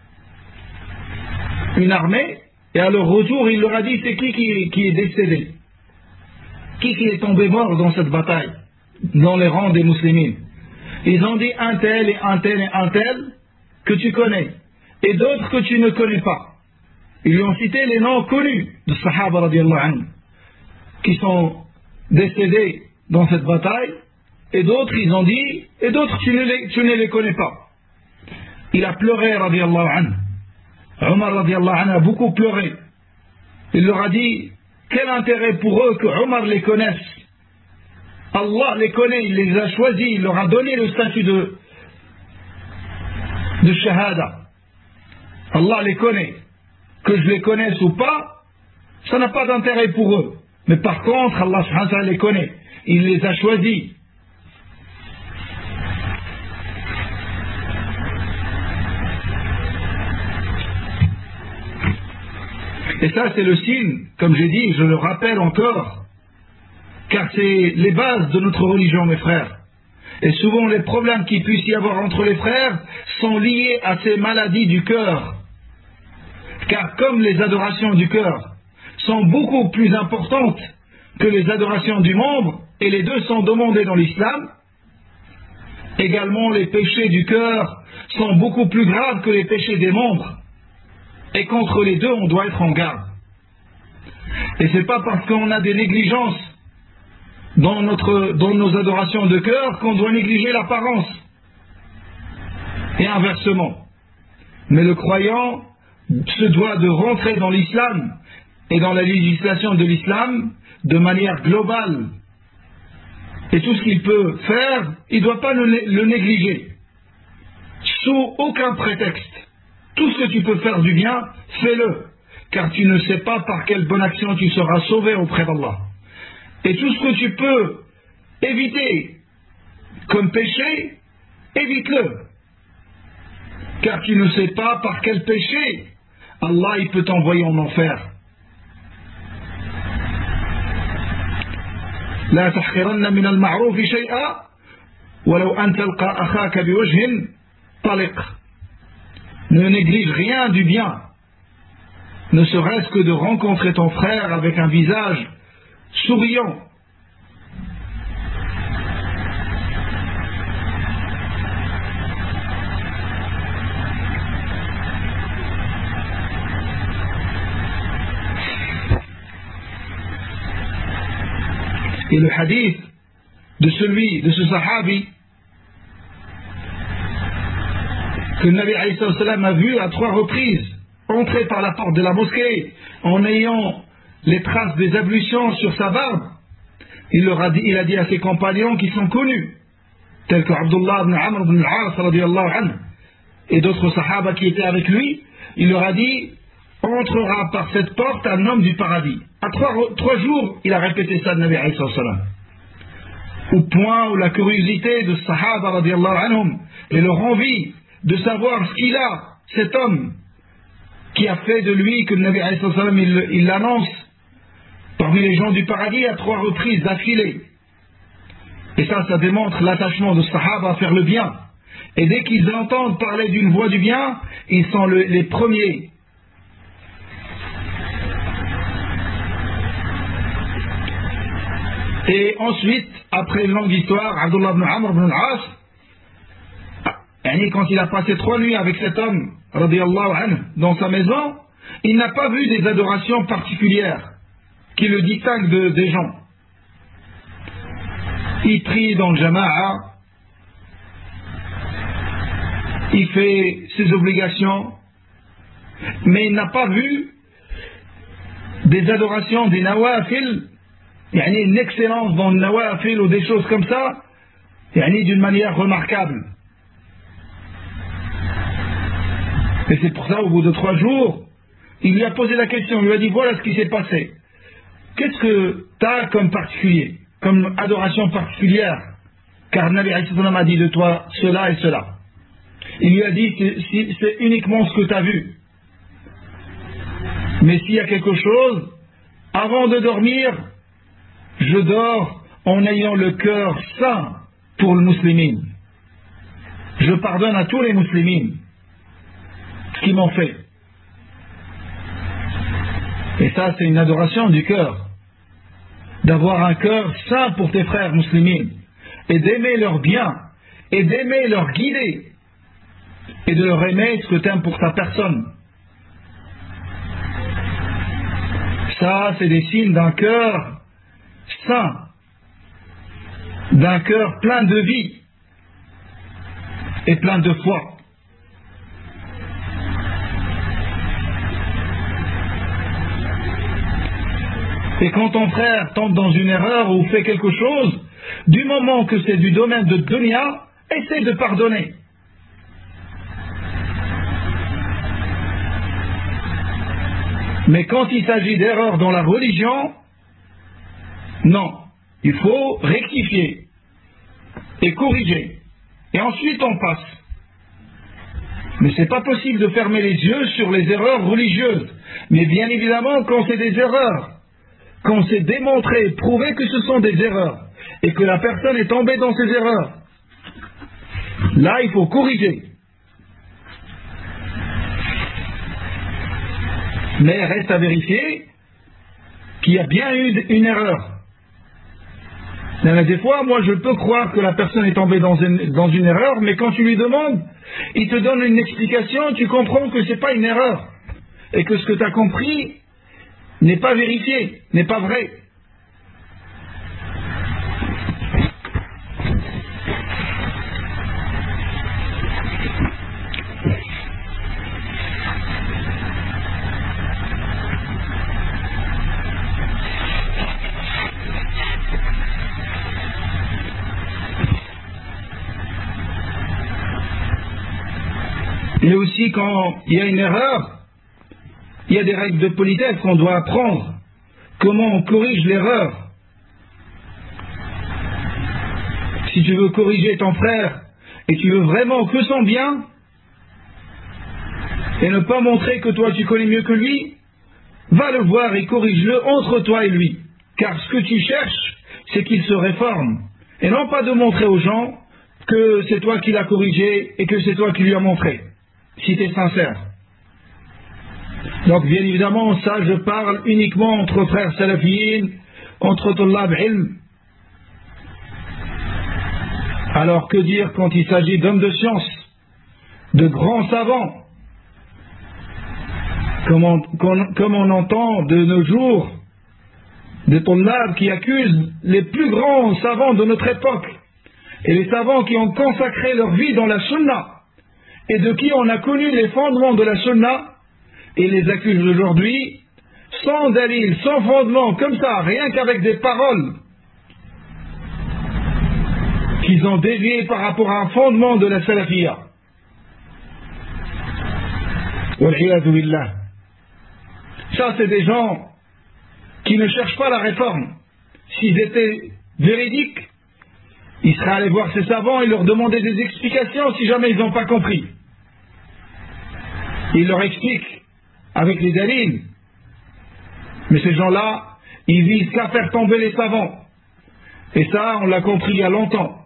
[SPEAKER 1] une armée, et à leur retour, il leur a dit, c'est qui est décédé, qui est tombé mort dans cette bataille, dans les rangs des musulmans. Ils ont dit un tel et un tel et un tel que tu connais, et d'autres que tu ne connais pas. Ils lui ont cité les noms connus de Sahaba radiallahu anhu, qui sont décédés dans cette bataille, et d'autres ils ont dit, et d'autres tu ne les connais pas. Il a pleuré radiallahu anhu. Omar radiallahu anhu a beaucoup pleuré. Il leur a dit, quel intérêt pour eux que Omar les connaisse. Allah les connaît, il les a choisis, il leur a donné le statut de shahada. Allah les connaît. Que je les connaisse ou pas, ça n'a pas d'intérêt pour eux. Mais par contre, Allah subhanahu wa ta'ala les connaît. Il les a choisis. Et ça, c'est le signe, comme j'ai dit, je le rappelle encore, car c'est les bases de notre religion, mes frères. Et souvent, les problèmes qu'il puisse y avoir entre les frères sont liés à ces maladies du cœur. Car comme les adorations du cœur sont beaucoup plus importantes que les adorations du membre, et les deux sont demandées dans l'islam, également les péchés du cœur sont beaucoup plus graves que les péchés des membres. Et contre les deux, on doit être en garde. Et c'est pas parce qu'on a des négligences dans nos adorations de cœur qu'on doit négliger l'apparence. Et inversement. Mais le croyant se doit de rentrer dans l'islam et dans la législation de l'islam de manière globale. Et tout ce qu'il peut faire, il ne doit pas le négliger. Sous aucun prétexte. Tout ce que tu peux faire du bien, fais-le. Car tu ne sais pas par quelle bonne action tu seras sauvé auprès d'Allah. Et tout ce que tu peux éviter comme péché, évite-le. Car tu ne sais pas par quel péché Allah il peut t'envoyer en enfer. لا تحقرن من المعروف شيئا ولو أن تلقى أخاك بوجه طلق. Ne néglige rien du bien, ne serait-ce que de rencontrer ton frère avec un visage souriant. Et le hadith de ce sahabi que le Nabi alayhi salam a vu à 3 reprises entrer par la porte de la mosquée en ayant les traces des ablutions sur sa barbe, il a dit à ses compagnons qui sont connus, tels que Abdullah ibn Amr ibn al-As radiyallahu anhu et d'autres sahaba qui étaient avec lui, il leur a dit: entrera par cette porte un homme du paradis. À 3 jours, il a répété ça, le Nabi alayhi salam, au point où la curiosité de sahaba radiyallahu anhum et leur envie de savoir ce qu'il a, cet homme qui a fait de lui que le Nabi alayhi salam il l'annonce parmi les gens du paradis à 3 reprises d'affilée. Et ça démontre l'attachement de sahaba à faire le bien. Et dès qu'ils entendent parler d'une voie du bien, ils sont les premiers. Et ensuite, après une longue histoire, Abdullah ibn Amr ibn al-As, quand il a passé 3 nuits avec cet homme, radiyallahu anhu, dans sa maison, il n'a pas vu des adorations particulières qui le distinguent des gens. Il prie dans le jama'a, il fait ses obligations, mais il n'a pas vu des adorations, des nawafil, une excellence dans le nawafil ou des choses comme ça, d'une manière remarquable. Et c'est pour ça, au bout de 3 jours, il lui a posé la question, il lui a dit: voilà ce qui s'est passé. Qu'est-ce que tu as comme particulier, comme adoration particulière? Car Nabi alayhi salam a dit de toi cela et cela. Il lui a dit: c'est uniquement ce que tu as vu. Mais s'il y a quelque chose, avant de dormir, je dors en ayant le cœur sain pour le musulman. Je pardonne à tous les musulmans ce qu'ils m'ont fait. Et ça, c'est une adoration du cœur. D'avoir un cœur sain pour tes frères musulmans, et d'aimer leur bien, et d'aimer leur guider, et de leur aimer ce que tu aimes pour ta personne. Ça, c'est des signes d'un cœur sain, d'un cœur plein de vie et plein de foi. Et quand ton frère tombe dans une erreur ou fait quelque chose, du moment que c'est du domaine de dunya, essaie de pardonner. Mais quand il s'agit d'erreurs dans la religion, non, il faut rectifier et corriger. Et ensuite on passe. Mais ce n'est pas possible de fermer les yeux sur les erreurs religieuses. Mais bien évidemment, quand c'est des erreurs, quand c'est démontré, prouvé que ce sont des erreurs, et que la personne est tombée dans ces erreurs, là il faut corriger. Mais reste à vérifier qu'il y a bien eu une erreur. Des fois, moi je peux croire que la personne est tombée dans une erreur, mais quand tu lui demandes, il te donne une explication, tu comprends que ce n'est pas une erreur, et que ce que tu as compris n'est pas vérifié, n'est pas vrai. Mais aussi quand il y a une erreur, il y a des règles de politesse qu'on doit apprendre. Comment on corrige l'erreur. Si tu veux corriger ton frère et tu veux vraiment que son bien, et ne pas montrer que toi tu connais mieux que lui, va le voir et corrige-le entre toi et lui. Car ce que tu cherches, c'est qu'il se réforme. Et non pas de montrer aux gens que c'est toi qui l'as corrigé et que c'est toi qui lui as montré. Si tu es sincère. Donc bien évidemment, ça je parle uniquement entre frères salafiyin, entre tullab ilm. Alors que dire quand il s'agit d'hommes de science, de grands savants, comme on entend de nos jours des tullab qui accusent les plus grands savants de notre époque et les savants qui ont consacré leur vie dans la sunna et de qui on a connu les fondements de la sunna, et les accusent aujourd'hui sans dalil, sans fondement, comme ça, rien qu'avec des paroles qu'ils ont déviées par rapport à un fondement de la salafiyya. Wal-'iyadhu billah. Ça, c'est des gens qui ne cherchent pas la réforme. S'ils étaient véridiques, ils seraient allés voir ces savants et leur demander des explications si jamais ils n'ont pas compris. Ils leur expliquent avec les dalils. Mais ces gens-là, ils visent qu'à faire tomber les savants. Et ça, on l'a compris il y a longtemps.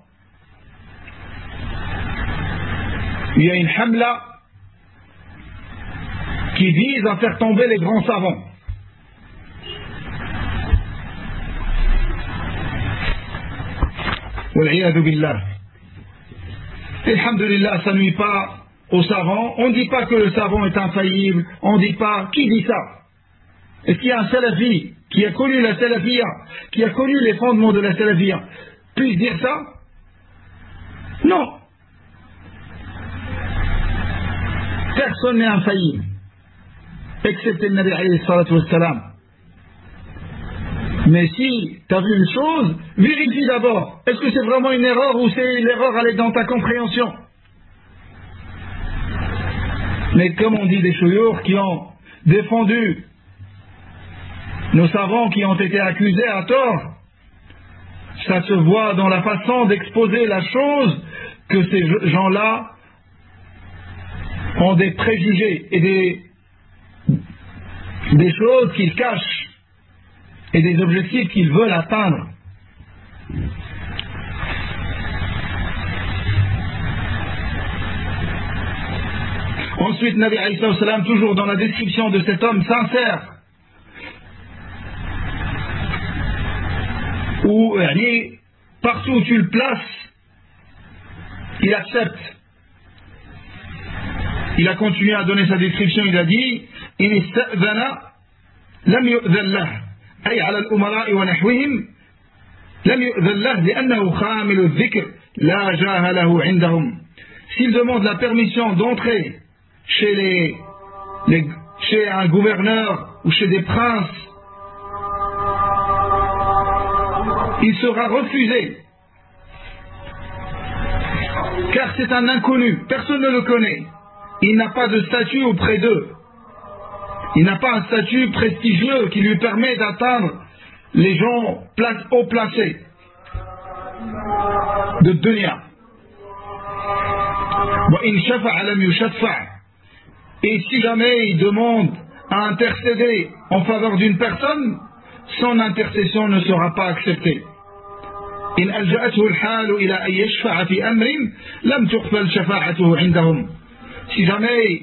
[SPEAKER 1] Il y a une hamla qui vise à faire tomber les grands savants. Wal-'iyadhu billah. Et alhamdulillah, ça nuit pas aux savants. On ne dit pas que le savant est infaillible. On ne dit pas. Qui dit ça? Est-ce qu'il y a un salafi qui a connu la salafiyya, qui a connu les fondements de la salafiyya, puisse dire ça? Non. Personne n'est infaillible, excepté le Nabi alayhi salatu wassalam. Mais si tu as vu une chose, vérifie d'abord. Est-ce que c'est vraiment une erreur ou c'est l'erreur elle est dans ta compréhension? Mais comme on dit des chouyours qui ont défendu nos savants qui ont été accusés à tort, ça se voit dans la façon d'exposer la chose que ces gens-là ont des préjugés et des choses qu'ils cachent et des objectifs qu'ils veulent atteindre. Ensuite, Nabi alayhi salam, toujours dans la description de cet homme sincère, où partout où tu le places, il accepte. Il a continué à donner sa description, il a dit « In ista'dhana lam yu'dhan lah » أي على الأمراء ونحوهم لم يؤذن له لأنه خامل الذكر لا جاه له عندهم. S'il demande la permission d'entrer chez un gouverneur ou chez des princes, il sera refusé car c'est un inconnu, personne ne le connaît, il n'a pas de statut auprès d'eux. Il n'a pas un statut prestigieux qui lui permet d'atteindre les gens haut placés de dunya. Et si jamais il demande à intercéder en faveur d'une personne, son intercession ne sera pas acceptée. Si jamais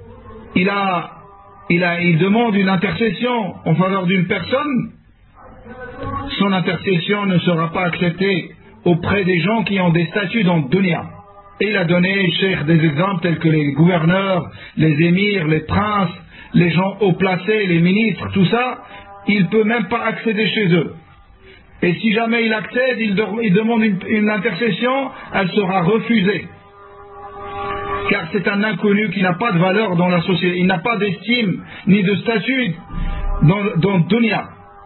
[SPEAKER 1] il demande une intercession en faveur d'une personne, son intercession ne sera pas acceptée auprès des gens qui ont des statuts dans le dunya. Et il a donné, cheikh, des exemples tels que les gouverneurs, les émirs, les princes, les gens haut placés, les ministres, tout ça, il ne peut même pas accéder chez eux. Et si jamais il accède, il demande une intercession, elle sera refusée. Car c'est un inconnu qui n'a pas de valeur dans la société, il n'a pas d'estime ni de statut dans le dunya.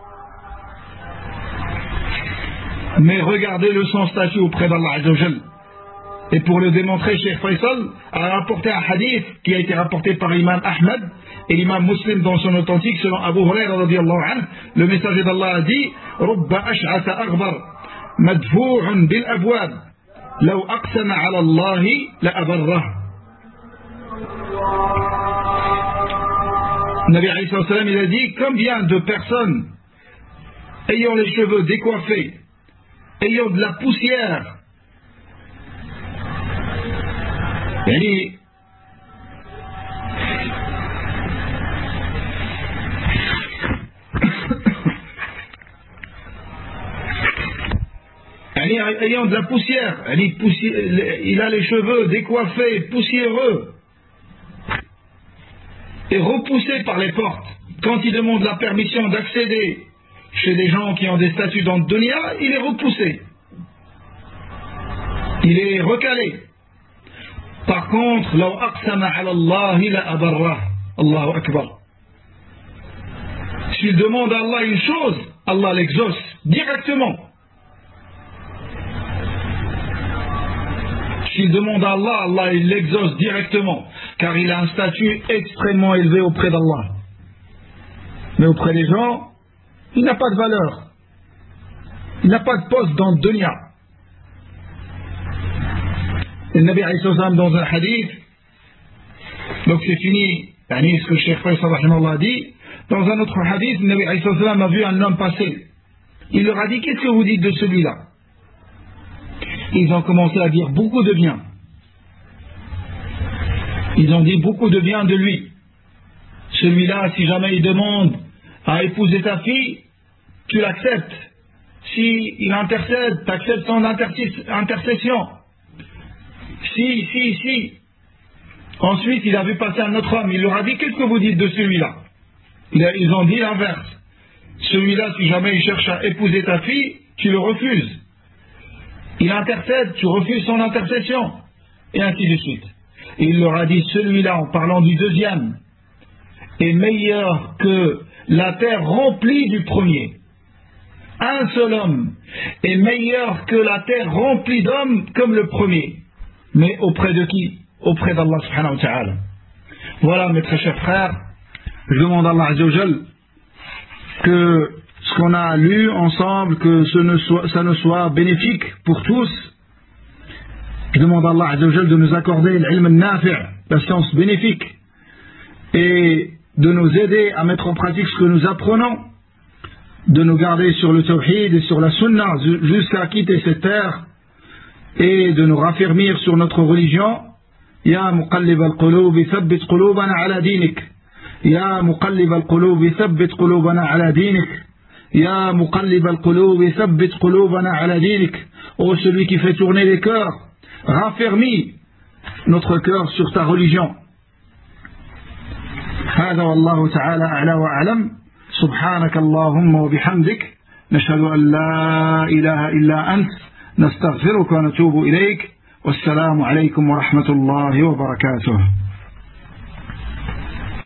[SPEAKER 1] Mais regardez-le son statut auprès d'Allah Azza wa Jal. Et pour le démontrer, Cheikh Faisal a rapporté un hadith qui a été rapporté par l'imam Ahmed et l'imam Muslim dans son authentique selon Abu Huraira radiyallahu anhu. Le messager d'Allah a dit Rubba ash'atha aghbar madfou'un bil abwab law aqsama ala Allahi la abarrah. Nabi alayhi salam, il a dit combien de personnes ayant les cheveux décoiffés, ayant de la poussière, ayant de la poussière, il a les cheveux décoiffés, poussiéreux et repoussés par les portes. Quand il demande la permission d'accéder chez des gens qui ont des statuts dans le dunya, il est repoussé. Il est recalé. Par contre, لو أقسم على الله لأبره. Allahu Akbar. S'il demande à Allah une chose, Allah l'exauce directement. S'il demande à Allah, Allah il l'exauce directement, car il a un statut extrêmement élevé auprès d'Allah. Mais auprès des gens, il n'a pas de valeur. Il n'a pas de poste dans le dunya. Le Nabi alayhi salam dans un hadith, donc c'est fini, ce que le Cheikh Faisal a dit, dans un autre hadith, le Nabi alayhi salam a vu un homme passer. Il leur a dit, qu'est-ce que vous dites de celui-là? Ils ont commencé à dire beaucoup de bien. Ils ont dit beaucoup de bien de lui. Celui-là, si jamais il demande à épouser ta fille, tu l'acceptes. Si il intercède, tu acceptes son intercession. Si. Ensuite, il a vu passer un autre homme. Il leur a dit, qu'est-ce que vous dites de celui-là? Ils ont dit l'inverse. Celui-là, si jamais il cherche à épouser ta fille, tu le refuses. Il intercède, tu refuses son intercession. Et ainsi de suite. Et il leur a dit, celui-là, en parlant du deuxième, est meilleur que la terre remplie du premier. Un seul homme est meilleur que la terre remplie d'hommes comme le premier. Mais auprès de qui? Auprès d'Allah subhanahu wa ta'ala. Voilà, mes très chers frères, je demande à Allah azza wa jal que ce qu'on a lu ensemble, que ça ne soit bénéfique pour tous. Je demande à Allah azza wa jal de nous accorder l'ilm al-nafi', la science bénéfique, et de nous aider à mettre en pratique ce que nous apprenons, de nous garder sur le tawhid et sur la sunna jusqu'à quitter cette terre, et de nous raffermir sur notre religion. Ya muqallib al-qulub thabbit qulubana ala dinik. Ya muqallib al-qulub thabbit qulubana ala dinik. Ya muqallib al-qulub thabbit qulubana ala dinik. Ô celui qui fait tourner les cœurs, raffermis notre cœur sur ta religion. هذا والله تعالى أعلى وأعلم. سبحانك اللهم وبحمدك نشهد أن لا إله إلا أنت نستغفرك ونتوب إليك والسلام عليكم ورحمة الله وبركاته.